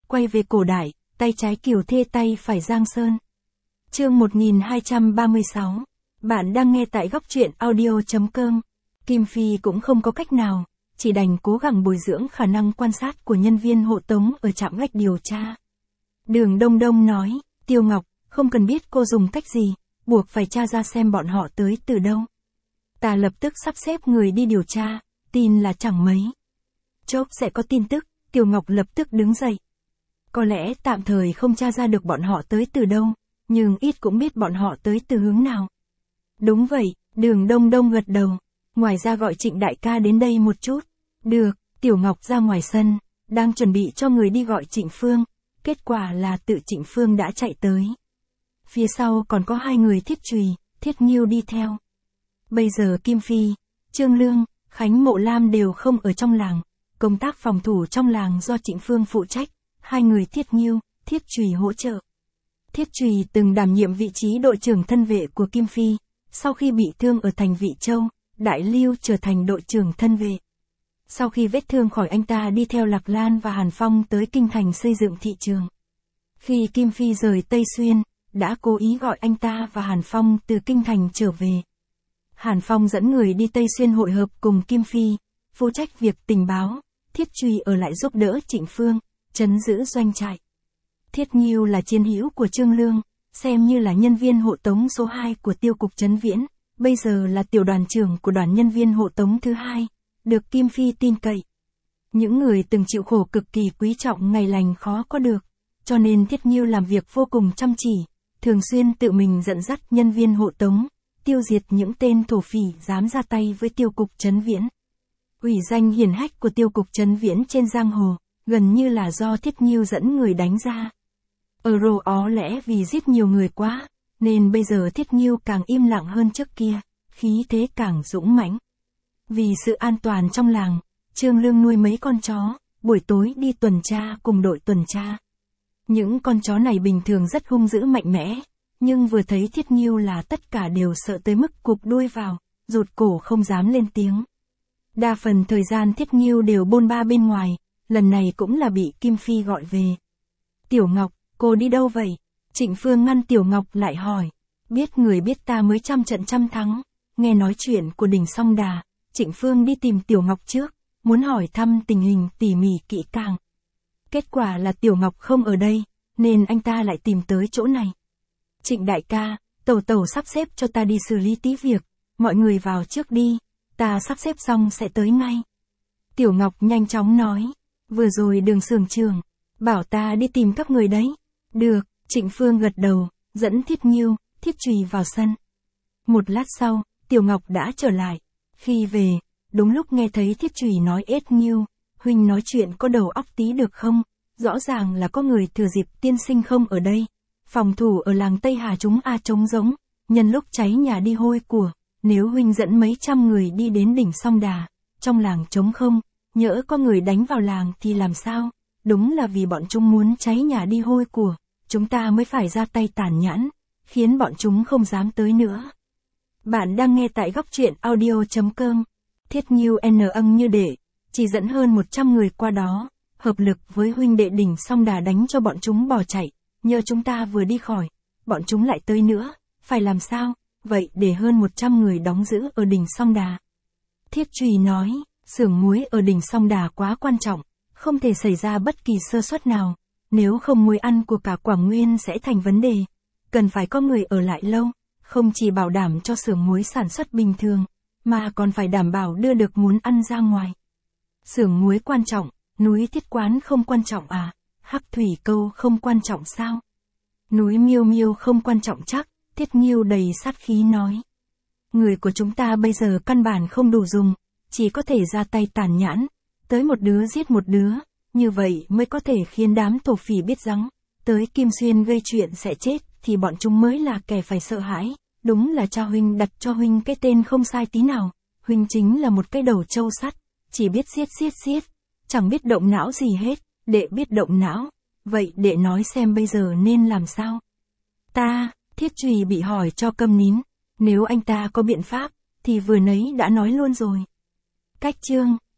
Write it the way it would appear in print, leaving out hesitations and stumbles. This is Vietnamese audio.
quay về cổ đại, tay trái Kiều Thê tay phải Giang Sơn. Chương 1236. Bạn đang nghe tại góc truyện audio.com. Kim Phi cũng không có cách nào, chỉ đành cố gắng bồi dưỡng khả năng quan sát của nhân viên hộ tống ở trạm gác điều tra. Đường Đông Đông nói, Tiêu Ngọc, không cần biết cô dùng cách gì, buộc phải tra ra xem bọn họ tới từ đâu. Ta lập tức sắp xếp người đi điều tra, tin là chẳng mấy chốc sẽ có tin tức. Tiêu Ngọc lập tức đứng dậy. Có lẽ tạm thời không tra ra được bọn họ tới từ đâu, nhưng ít cũng biết bọn họ tới từ hướng nào. Đúng vậy, Đường Đông Đông gật đầu. Ngoài ra gọi Trịnh đại ca đến đây một chút. Được, Tiểu Ngọc ra ngoài sân, đang chuẩn bị cho người đi gọi Trịnh Phương. Kết quả là tự Trịnh Phương đã chạy tới. Phía sau còn có hai người Thiết Trùy, Thiết Nghiêu đi theo. Bây giờ Kim Phi, Trương Lương, Khánh Mộ Lam đều không ở trong làng. Công tác phòng thủ trong làng do Trịnh Phương phụ trách, hai người Thiết Nghiêu, Thiết Trùy hỗ trợ. Thiết Trùy từng đảm nhiệm vị trí đội trưởng thân vệ của Kim Phi, sau khi bị thương ở thành Vị Châu, Đại Lưu trở thành đội trưởng thân vệ. Sau khi vết thương khỏi anh ta đi theo Lạc Lan và Hàn Phong tới Kinh Thành xây dựng thị trường. Khi Kim Phi rời Tây Xuyên, đã cố ý gọi anh ta và Hàn Phong từ Kinh Thành trở về. Hàn Phong dẫn người đi Tây Xuyên hội hợp cùng Kim Phi, phụ trách việc tình báo. Thiết Trùy ở lại giúp đỡ Trịnh Phương, trấn giữ doanh trại. Thiết Nghiêu là chiến hữu của Trương Lương, xem như là nhân viên hộ tống số 2 của Tiêu cục Trấn Viễn, bây giờ là tiểu đoàn trưởng của đoàn nhân viên hộ tống thứ 2, được Kim Phi tin cậy. Những người từng chịu khổ cực kỳ quý trọng ngày lành khó có được, cho nên Thiết Nghiêu làm việc vô cùng chăm chỉ, thường xuyên tự mình dẫn dắt nhân viên hộ tống, tiêu diệt những tên thổ phỉ dám ra tay với Tiêu cục Trấn Viễn. Ủy danh hiển hách của Tiêu cục Trấn Viễn trên giang hồ, gần như là do Thiết Nghiêu dẫn người đánh ra. Ó lẽ vì giết nhiều người quá, nên bây giờ Thiết Nghiêu càng im lặng hơn trước kia, khí thế càng dũng mãnh. Vì sự an toàn trong làng, Trương Lương nuôi mấy con chó, buổi tối đi tuần tra cùng đội tuần tra. Những con chó này bình thường rất hung dữ mạnh mẽ, nhưng vừa thấy Thiết Nghiêu là tất cả đều sợ tới mức cụp đuôi vào, rụt cổ không dám lên tiếng. Đa phần thời gian Thiết Nghiêu đều bôn ba bên ngoài, lần này cũng là bị Kim Phi gọi về. Tiểu Ngọc, cô đi đâu vậy? Trịnh Phương ngăn Tiểu Ngọc lại hỏi. Biết người biết ta mới trăm trận trăm thắng, nghe nói chuyện của Đình Song Đà, Trịnh Phương đi tìm Tiểu Ngọc trước, muốn hỏi thăm tình hình tỉ mỉ kỹ càng. Kết quả là Tiểu Ngọc không ở đây, nên anh ta lại tìm tới chỗ này. Trịnh đại ca, Tẩu sắp xếp cho ta đi xử lý tí việc, mọi người vào trước đi. Ta sắp xếp xong sẽ tới ngay. Tiểu Ngọc nhanh chóng nói. Vừa rồi Đường xưởng trưởng bảo ta đi tìm các người đấy. Được, Trịnh Phương gật đầu, dẫn Thiết Nghiêu, Thiết Trùy vào sân. Một lát sau, Tiểu Ngọc đã trở lại. Khi về, đúng lúc nghe thấy Thiết Trùy nói ết Nghiêu, huynh nói chuyện có đầu óc tí được không? Rõ ràng là có người thừa dịp tiên sinh không ở đây. Phòng thủ ở làng Tây Hà chúng trống rỗng, nhân lúc cháy nhà đi hôi của. Nếu huynh dẫn mấy trăm người đi đến đỉnh Song Đà, trong làng trống không, nhỡ có người đánh vào làng thì làm sao? Đúng là vì bọn chúng muốn cháy nhà đi hôi của, chúng ta mới phải ra tay tàn nhẫn, khiến bọn chúng không dám tới nữa. Bạn đang nghe tại góc truyện audio.com. Thiết Nghiêu âng như để, chỉ dẫn hơn 100 người qua đó, hợp lực với huynh đệ đỉnh Song Đà đánh cho bọn chúng bỏ chạy, nhờ chúng ta vừa đi khỏi, bọn chúng lại tới nữa, phải làm sao? Vậy để hơn 100 người đóng giữ ở đỉnh Song Đà. Thiết Trùy nói, xưởng muối ở đỉnh Song Đà quá quan trọng, không thể xảy ra bất kỳ sơ suất nào, nếu không muối ăn của cả Quảng Nguyên sẽ thành vấn đề. Cần phải có người ở lại lâu, không chỉ bảo đảm cho xưởng muối sản xuất bình thường, mà còn phải đảm bảo đưa được muốn ăn ra ngoài. Xưởng muối quan trọng, núi Thiết Quán không quan trọng à? Hắc Thủy Câu không quan trọng sao? Núi Miêu Miêu không quan trọng chắc? Thiết Nghiêu đầy sát khí nói. Người của chúng ta bây giờ căn bản không đủ dùng, chỉ có thể ra tay tàn nhẫn, tới một đứa giết một đứa, như vậy mới có thể khiến đám thổ phỉ biết rằng, tới Kim Xuyên gây chuyện sẽ chết, thì bọn chúng mới là kẻ phải sợ hãi. Đúng là cha huynh đặt cho huynh cái tên không sai tí nào, huynh chính là một cái đầu trâu sắt, chỉ biết giết, chẳng biết động não gì hết. Đệ biết động não, vậy đệ nói xem bây giờ nên làm sao? Thiết Trùy bị hỏi cho câm nín, nếu anh ta có biện pháp, thì vừa nấy đã nói luôn rồi. Cách chương